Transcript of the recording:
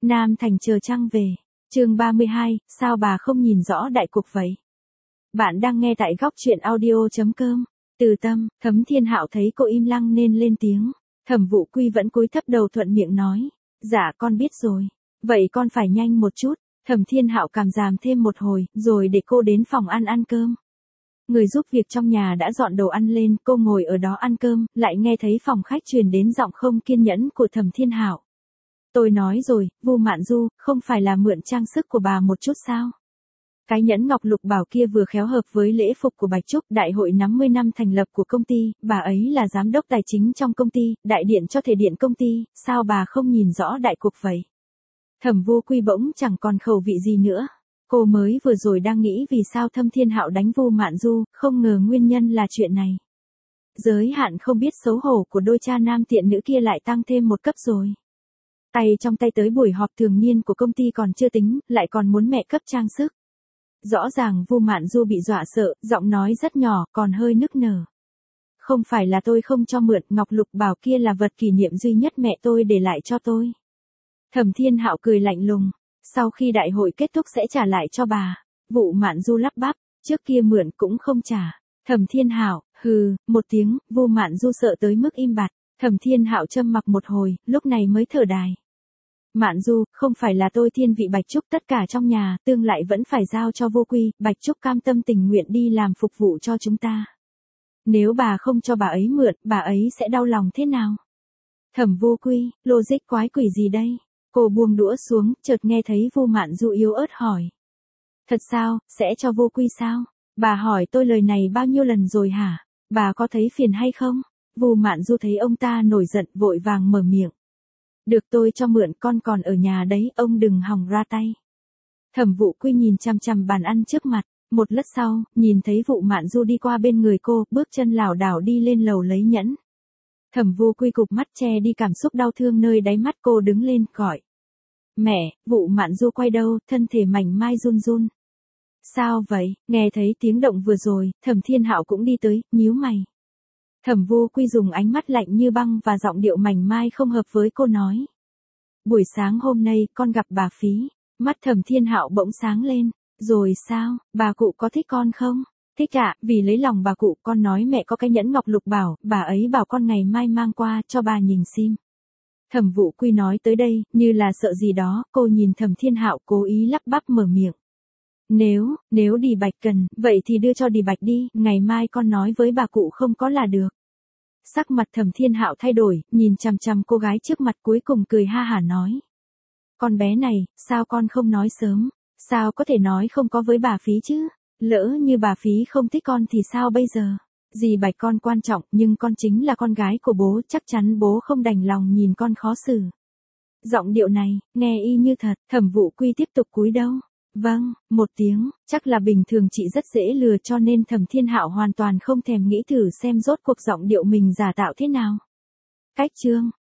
Nam Thành chờ trăng về. Chương 32, sao bà không nhìn rõ đại cục vậy? Bạn đang nghe tại góc truyện audio.com. Từ Tâm, Thấm Thiên Hạo thấy cô im lặng nên lên tiếng. Thẩm Vụ Quy vẫn cúi thấp đầu thuận miệng nói, dạ con biết rồi. Vậy con phải nhanh một chút. Thẩm Thiên Hạo cảm giảm thêm một hồi, rồi để cô đến phòng ăn cơm. Người giúp việc trong nhà đã dọn đồ ăn lên, cô ngồi ở đó ăn cơm, lại nghe thấy phòng khách truyền đến giọng không kiên nhẫn của Thẩm Thiên Hạo. Tôi nói rồi, Vu Mạn Du, không phải là mượn trang sức của bà một chút sao? Cái nhẫn ngọc lục bảo kia vừa khéo hợp với lễ phục của Bạch Trúc, đại hội 50 năm thành lập của công ty, bà ấy là giám đốc tài chính trong công ty, đại điện cho thể điện công ty, sao bà không nhìn rõ đại cục vậy? Thẩm Vô Quy bỗng chẳng còn khẩu vị gì nữa. Cô mới vừa rồi đang nghĩ vì sao Thâm Thiên Hạo đánh Vu Mạn Du, không ngờ nguyên nhân là chuyện này. Giới hạn không biết xấu hổ của đôi cha nam tiện nữ kia lại tăng thêm một cấp rồi. Tay trong tay tới buổi họp thường niên của công ty còn chưa tính, lại còn muốn mẹ cấp trang sức. Rõ ràng Vu Mạn Du bị dọa sợ, giọng nói rất nhỏ, còn hơi nức nở. Không phải là tôi không cho mượn, ngọc lục bảo kia là vật kỷ niệm duy nhất mẹ tôi để lại cho tôi. Thẩm Thiên Hạo cười lạnh lùng, sau khi đại hội kết thúc sẽ trả lại cho bà. Vu Mạn Du lắp bắp, trước kia mượn cũng không trả. Thẩm Thiên Hạo, hừ, một tiếng, Vu Mạn Du sợ tới mức im bặt. Thẩm Thiên Hạo châm mặc một hồi, lúc này mới thở dài. Mạn Du, không phải là tôi thiên vị Bạch Trúc, tất cả trong nhà, tương lại vẫn phải giao cho Vô Quy, Bạch Trúc cam tâm tình nguyện đi làm phục vụ cho chúng ta. Nếu bà không cho bà ấy mượn, bà ấy sẽ đau lòng thế nào? Thẩm Vô Quy, logic quái quỷ gì đây? Cô buông đũa xuống, chợt nghe thấy Vu Mạn Du yếu ớt hỏi. Thật sao, sẽ cho Vô Quy sao? Bà hỏi tôi lời này bao nhiêu lần rồi hả? Bà có thấy phiền hay không? Vu Mạn Du thấy ông ta nổi giận, vội vàng mở miệng. Được tôi cho mượn, con còn ở nhà đấy, ông đừng hòng ra tay. Thẩm Vụ Quy nhìn chằm chằm bàn ăn trước mặt, một lát sau, nhìn thấy Vu Mạn Du đi qua bên người cô, bước chân lảo đảo đi lên lầu lấy nhẫn. Thẩm Vu Quy cụp mắt che đi cảm xúc đau thương nơi đáy mắt, cô đứng lên, gọi. Mẹ, Vu Mạn Du quay đầu, thân thể mảnh mai run run. Sao vậy? Nghe thấy tiếng động vừa rồi, Thẩm Thiên Hạo cũng đi tới, nhíu mày. Thẩm Vô Quy dùng ánh mắt lạnh như băng và giọng điệu mảnh mai không hợp với cô nói. Buổi sáng hôm nay, con gặp bà Phí. Mắt Thẩm Thiên Hạo bỗng sáng lên. Rồi sao, bà cụ có thích con không? Thích ạ, vì lấy lòng bà cụ, con nói mẹ có cái nhẫn ngọc lục bảo, bà ấy bảo con ngày mai mang qua, cho bà nhìn xem. Thẩm Vụ Quy nói tới đây, như là sợ gì đó, cô nhìn Thẩm Thiên Hạo cố ý lắp bắp mở miệng. Nếu Đi Bạch cần, vậy thì đưa cho Đi Bạch đi, ngày mai con nói với bà cụ không có là được. Sắc mặt Thẩm Thiên Hạo thay đổi, nhìn chằm chằm cô gái trước mặt, cuối cùng cười ha hả nói. Con bé này, sao con không nói sớm, sao có thể nói không có với bà Phí chứ, lỡ như bà Phí không thích con thì sao bây giờ, dì Bạch con quan trọng, nhưng con chính là con gái của bố, chắc chắn bố không đành lòng nhìn con khó xử. Giọng điệu này, nghe y như thật. Thẩm Vụ Quy tiếp tục cúi đầu. Vâng, một tiếng, chắc là bình thường chị rất dễ lừa cho nên Thẩm Thiên Hạo hoàn toàn không thèm nghĩ thử xem rốt cuộc giọng điệu mình giả tạo thế nào. Cách chương